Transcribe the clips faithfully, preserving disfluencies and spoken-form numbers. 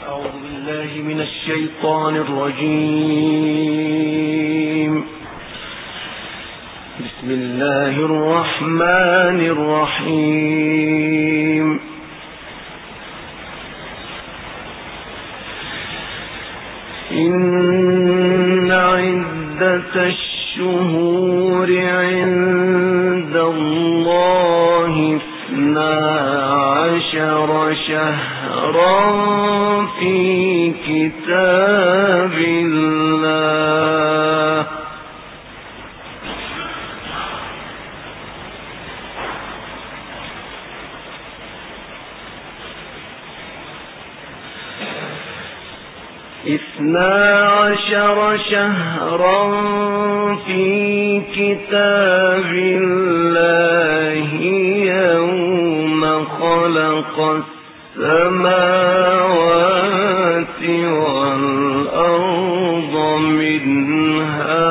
أعوذ بالله من الشيطان الرجيم. بسم الله الرحمن الرحيم. إن عدة الشهور عند الله اثنا عشر شهرا في كتاب الله اثنا عشر شهرا في كتاب الله يوم خلق السماوات والأرض منها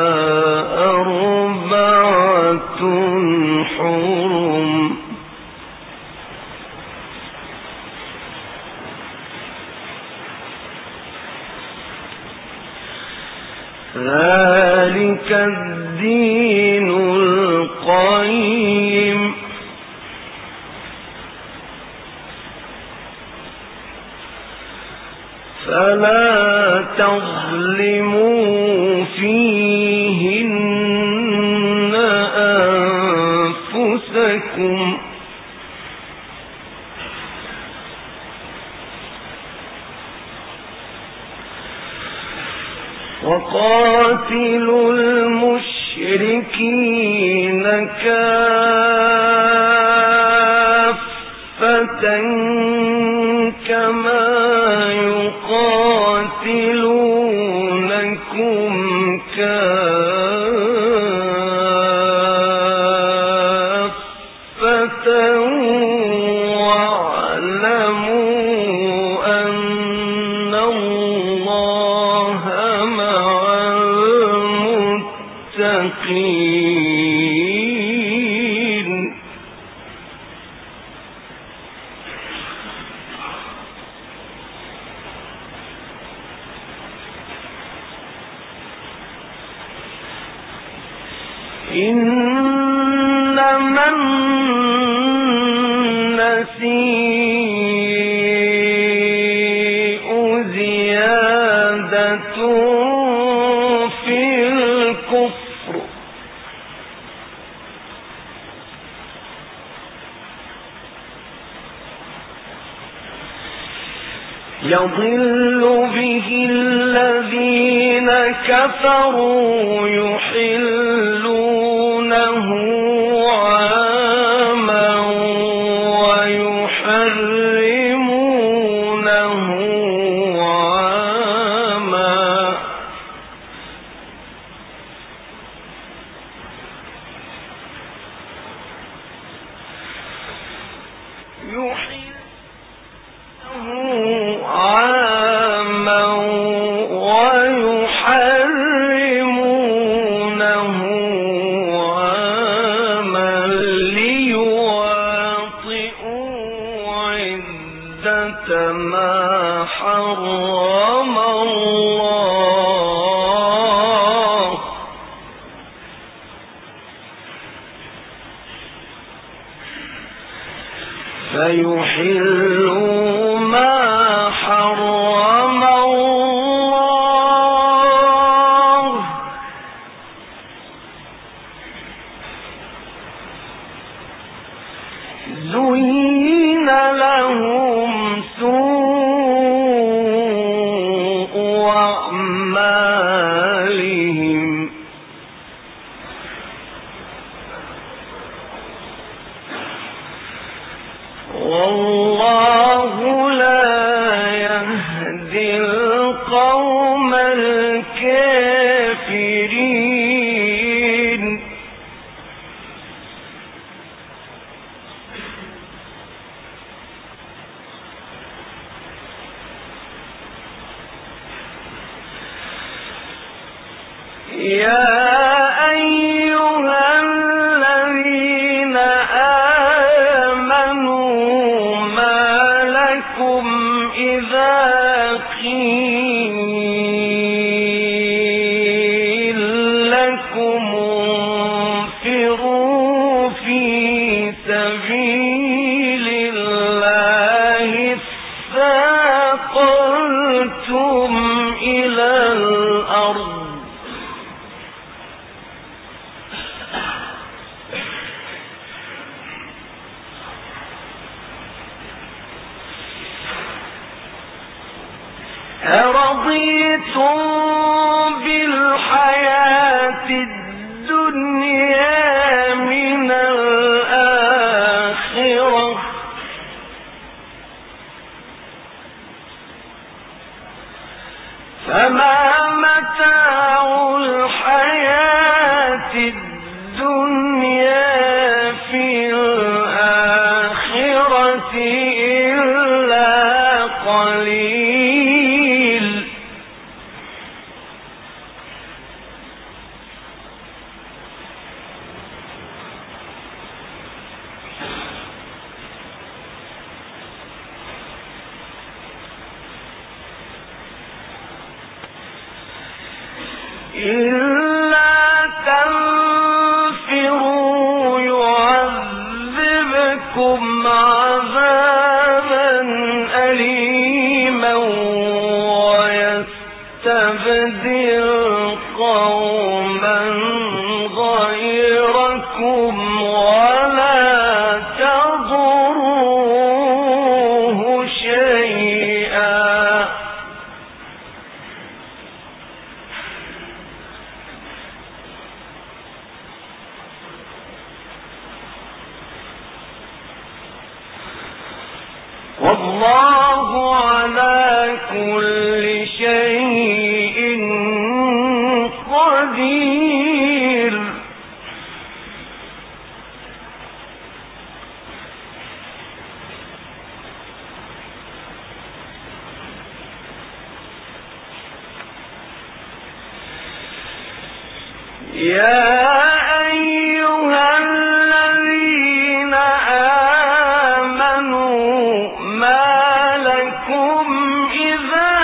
أربعة حرم ذلك الدين القيم فلا تظلموا فيهن أنفسكم وقاتلوا المشركين كافة كما يقاتلونكم كافة واعلموا أن الله مع المتقين. إنما النسيء زيادة في الكفر يضل به الذين كفروا يحلونه عاما ويحرمونه عاما يحله عاما ويحرمونه عاما ليواطئوا عدة ما حرم الله فيحلوا ما حرم الله زين لهم سوء أعمالهم والله لا يهدي القوم الكافرين. يا أيها الذين آمنوا ما لكم إذا قيل لكم انفروا في سبيل الله اثاقلتم إلى الأرض أرضيتم بالحياة الدنيا من الآخرة فما متاع الحياة الدنيا في الآخرة إلا قليل إلا تنفروا يعذبكم عذابا أليما ويستبدل قوما غيركم ولا تضروه شيئا والله على كل شيء قدير يا أيها الذين آمنوا ما لكم إذا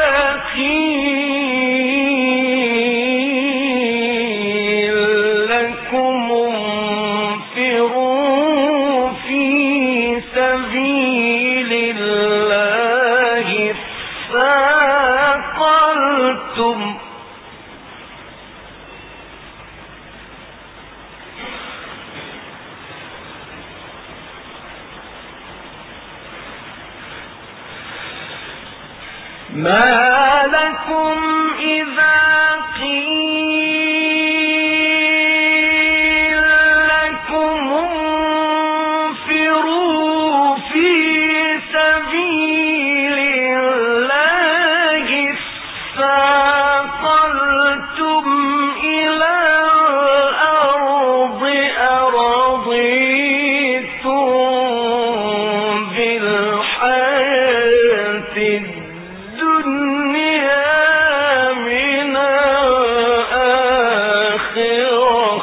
قيل لكم انفروا في سبيل الله اثاقلتم ما لكم إذا قيل لكم انفروا في سبيل الله اثاقلتم إلى الأرض أرضيتم بالحياة الدنيا من الآخرة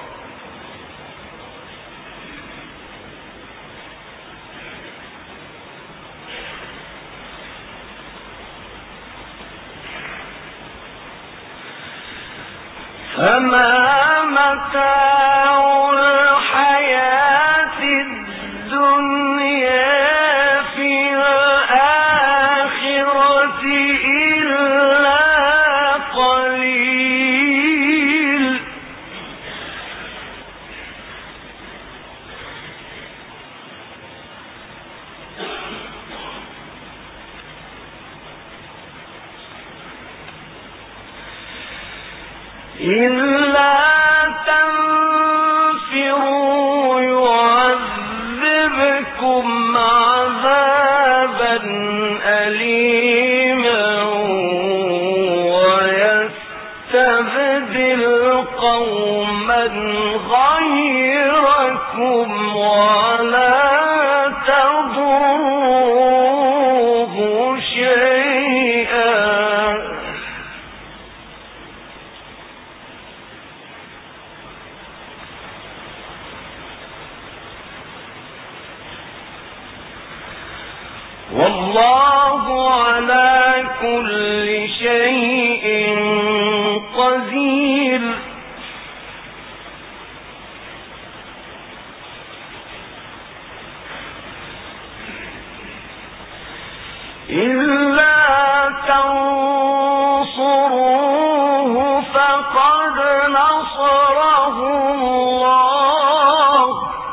فما متاع الحياة الدنيا في الآخرة إلا قليل إلا تنفروا يعذبكم عذابا أليما ويستبدل قوما غيركم ولا تضروه شيئا والله كل شيء قدير إلا تنصروه فقد نصره الله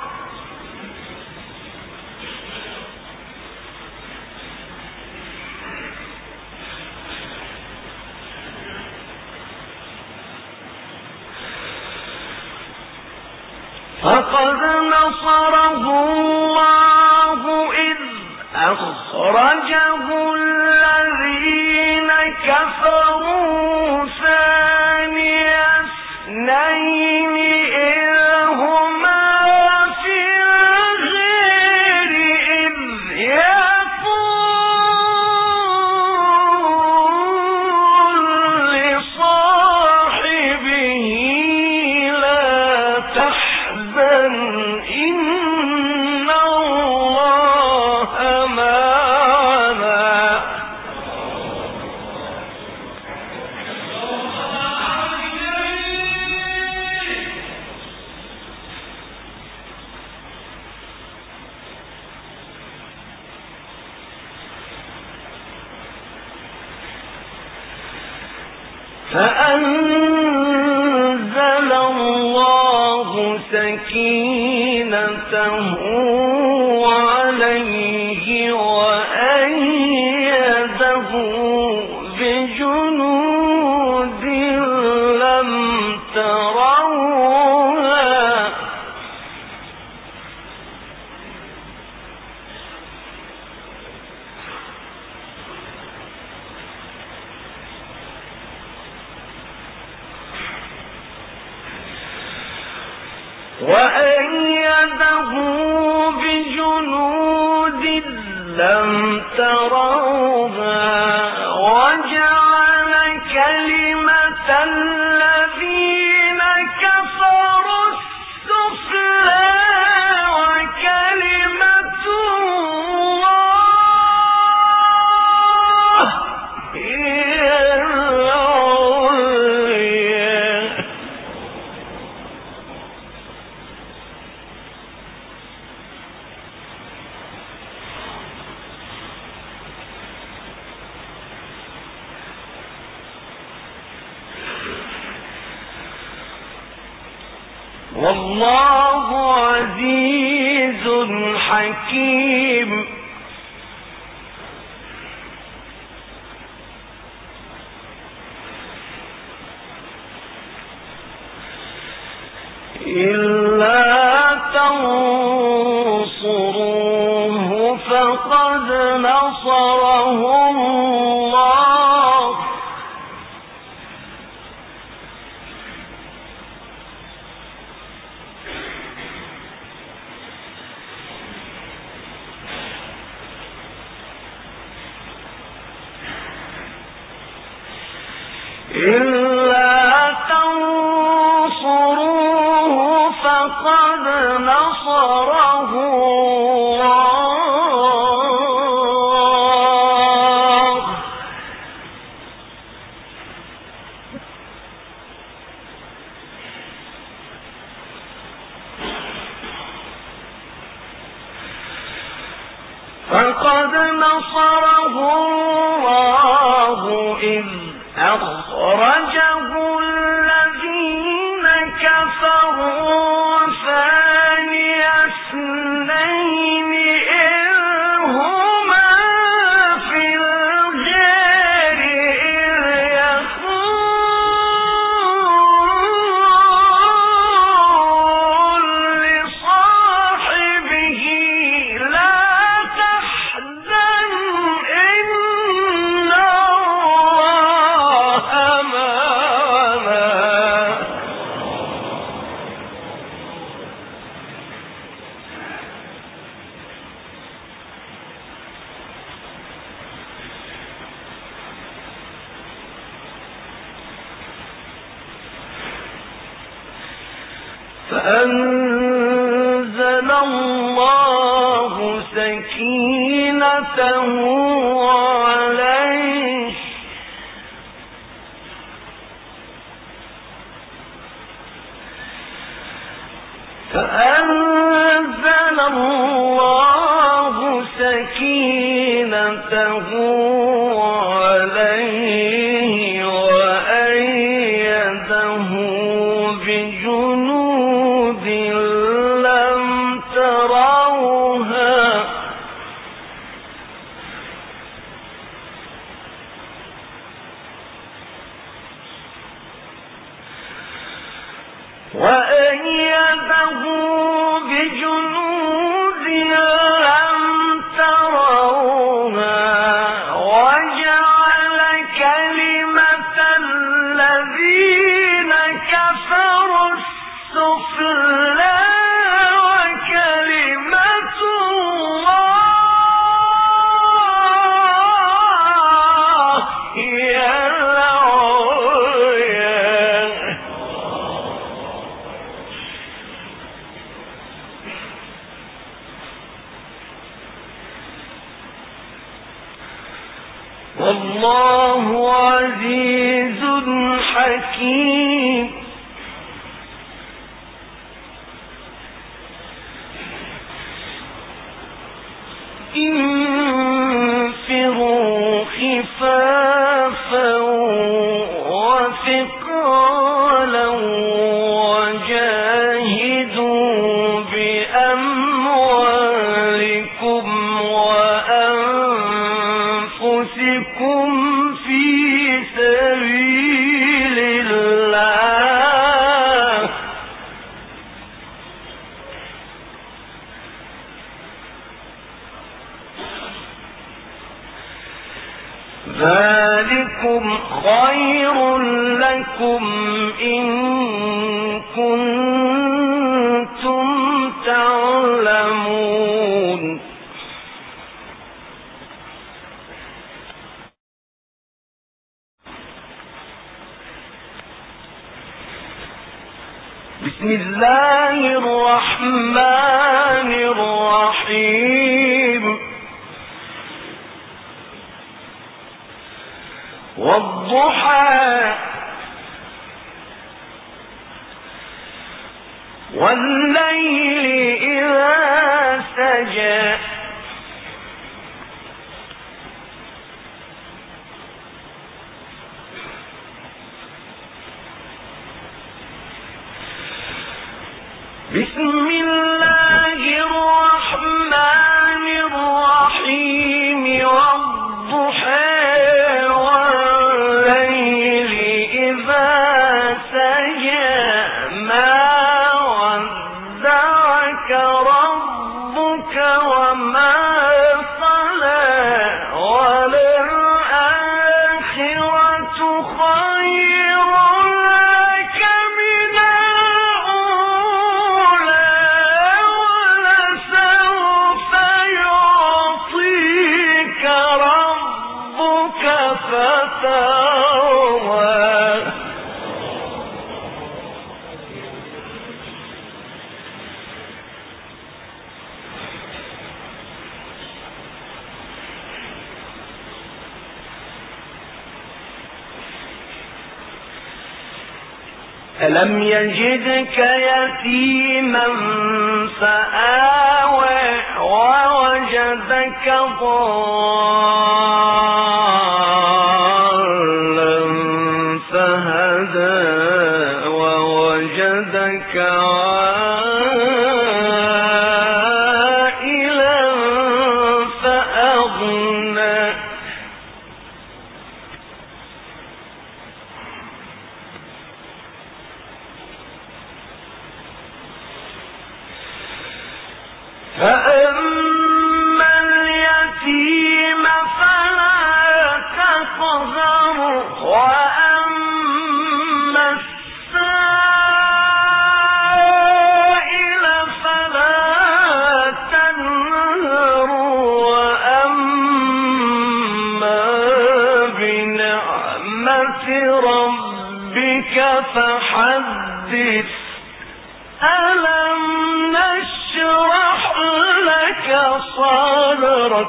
فقد نصره الله إذ أخرجه الذين كفروا ثاني اثنين إذ هما في الغار إذ يقول لصاحبه لا تحزن إن الله معنا فأنزل الله سكينته عليه وأيده بجنود لم تروها وأيده بجنود لم تروها وجعل كلمة الذين كفروا السفلى وكلمة الله هي العليا والله عزيز حكيم إلا تنصروه فقد نصره الله إلا تنصروه فقد نصره الله فقد نصره الله إذ أخرجه الذين كفروا ثاني اثنين إذ هما في الغار إذ يقول لصاحبه لا تحزن إن الله معنا فأنزل الله سكينته عليه عليه وأيده بجنود لم تروها وأيده بجنود لم تروها وجعل كلمة الذين كفروا السفلى وكلمة الله هي العليا والله عزيز حكيم انفروا خفافا وثقالا وجاهدوا بأموالكم وأنفسكم في سبيل الله ذلكم خير لكم إن كنتم تعلمون بسم الله الرحمن الرحيم والضحى والليل إذا سجى بسم الله الرحمن الرحيم والضحى والليل إذا سجى ما ودعك ربك وما صلى وللآخرة خير لك من الأولى ولسوف يعطيك ربك فترضى ألم يجدك يتيما فآوى ووجدك ضالا فهدى ووجدك عائلا فأغنى فأما اليتيم فلا تقهر وأما السائل فلا تنهر وأما بنعمة ربك فحدث ألم نشرح لك صدرك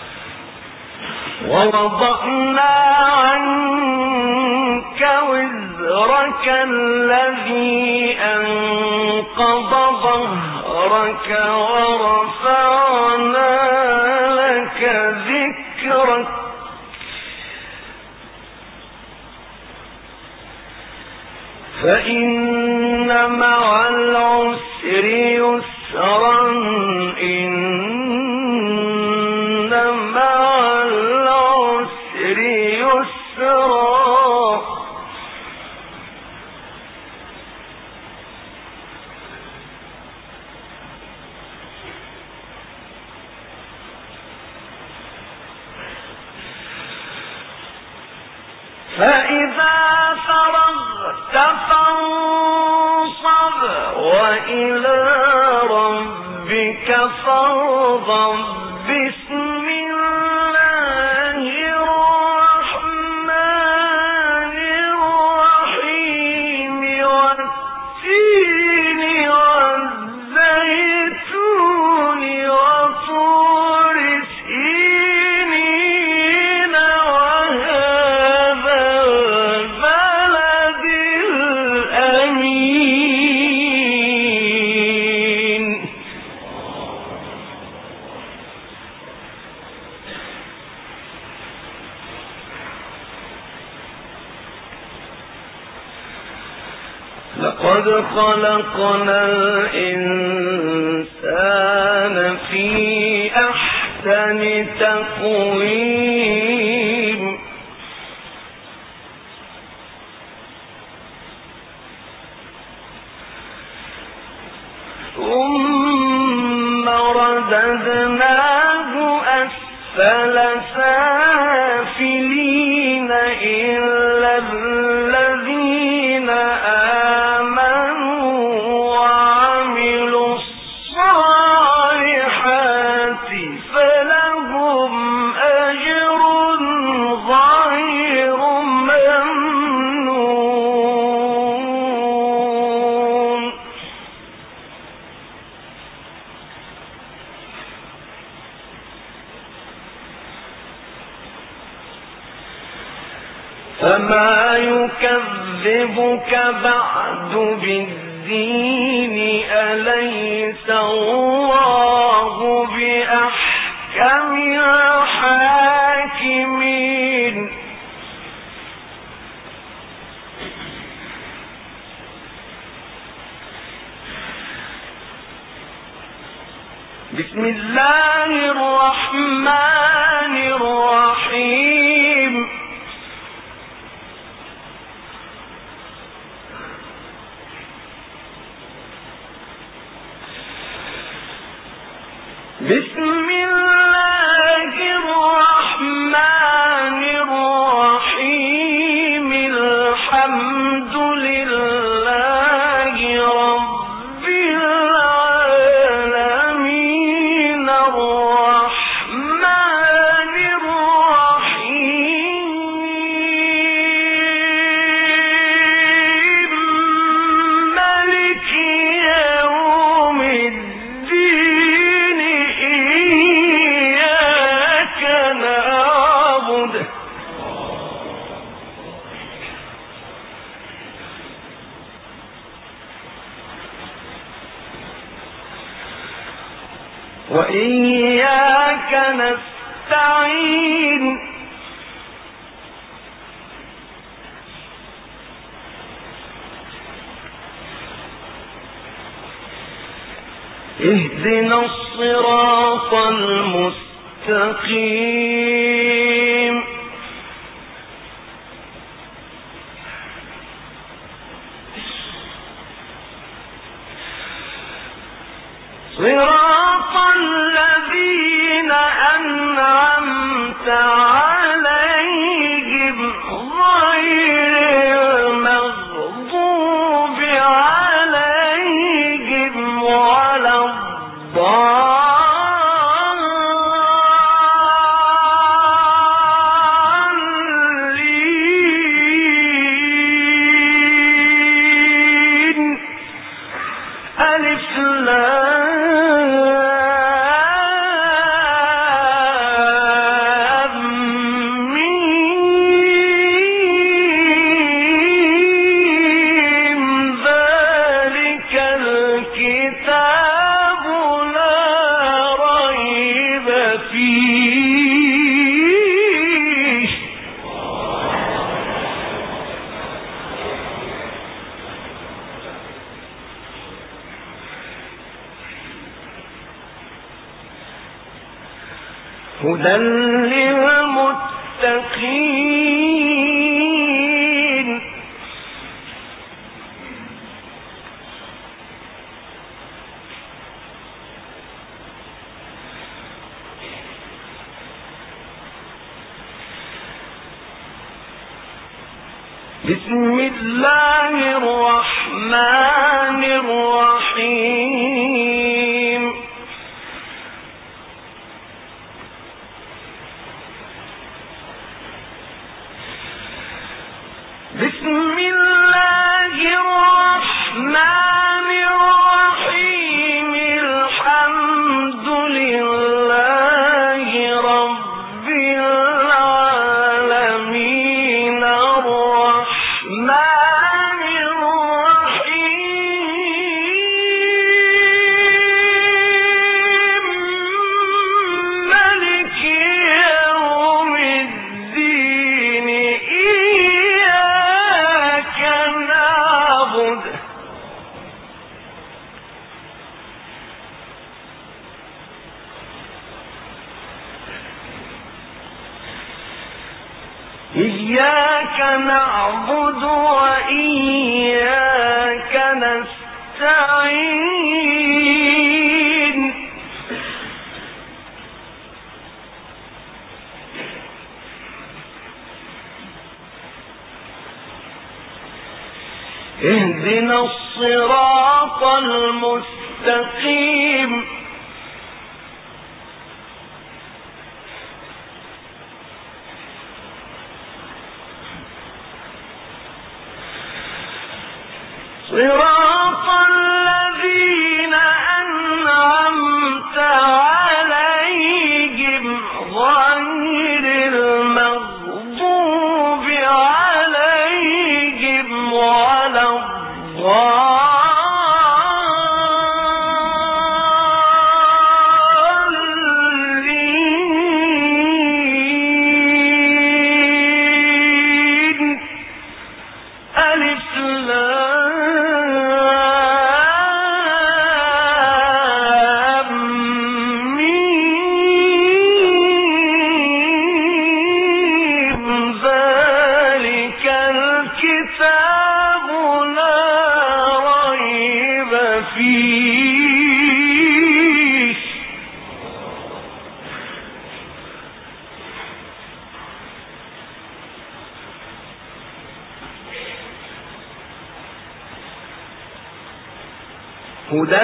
ووضعنا عنك وزرك وزرك الذي أنقض ظهرك ورفعنا لك ذكرك فإن مع العسر يسرا إن مع العسر يسرا فإذا فرغت فانصب وإلى ربك فارغب بسم الله الرحمن الرحيم والتين والزيتون وطور سينين وهذا البلد الأمين لقد خلقنا الإنسان في أحسن تقويم ثم رددناه أسفل سافلين إلا الذين آمنوا وعملوا الصالحات فلهم أجر غير ممنون فما يكذبك بعد بالدين أليس الله بأحكم الحاكمين بسم الله الرحمن الرحيم بسم الله الرحمن الرحيم الحمد لله رب العالمين الرحمن الرحيم مالك يوم الدين إياك نعبد وإياك نستعين اهدنا الصراط المستقيم صراط الذين أنعمت عليهم غير المغضوب عليهم ولا الضالين ألف لام هدى للمتقين بسم الله الرحمن الرحيم بسم الله الرحمن الرحيم الحمد لله رب العالمين الرحمن الرحيم مالك يوم الدين إياك نعبد إياك نعبد وإياك نستعين اهدنا الصراط المستقيم صراط الذين أنعمت عليهم غير المغضوب عليهم ولا الضالين ألف لام ميم ذلك الكتاب لا ريب فيه هدى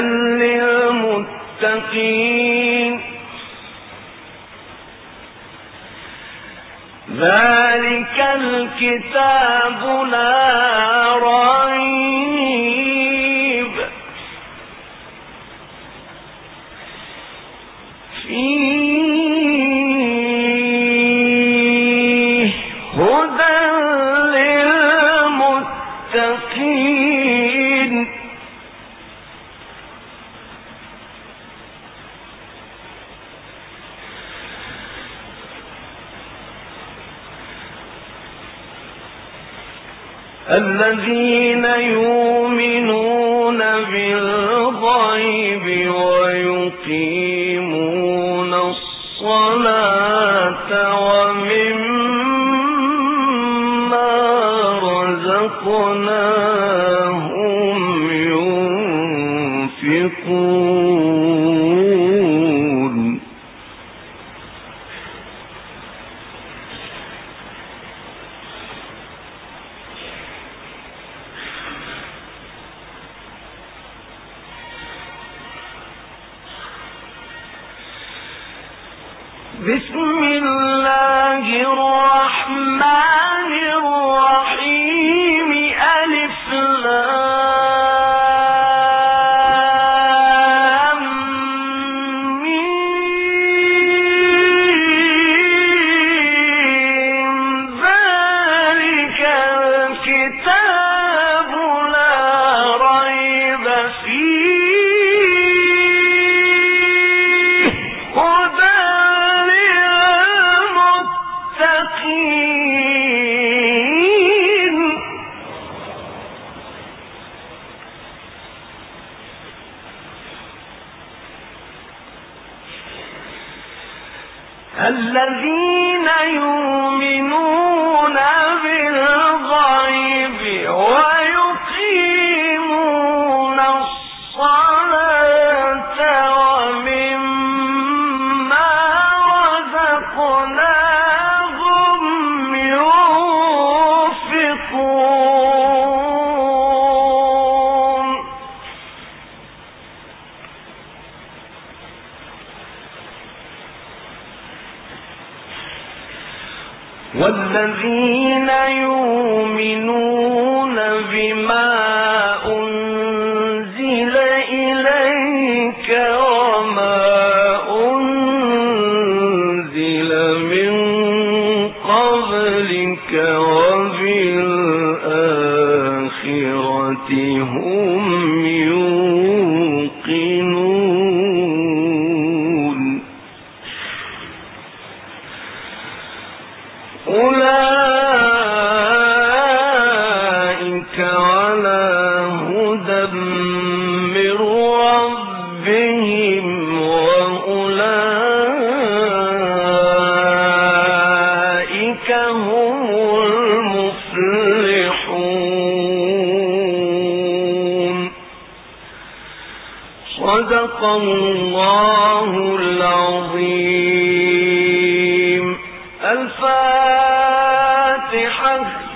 للمتقين ذلك الكتاب لا ريب فيه هدى للمتقين الذين يؤمنون بالغيب ويقيمون الصلاة ومما رزقناهم ينفقون بسم الله الرحمن الرحيم ألف لام ميم ذلك الكتاب لا ريب فيه هدى الذين يؤمنون بالغيب ويقيمون الصلاة ومما رزقناهم ينفقون والذين يؤمنون بما أنزل إليك وما أنزل من قبلك وبالآخرة هم يوقنون أولئك على هدى من ربهم وأولئك هم المفلحون. صدق الله العظيم. الفاتحة.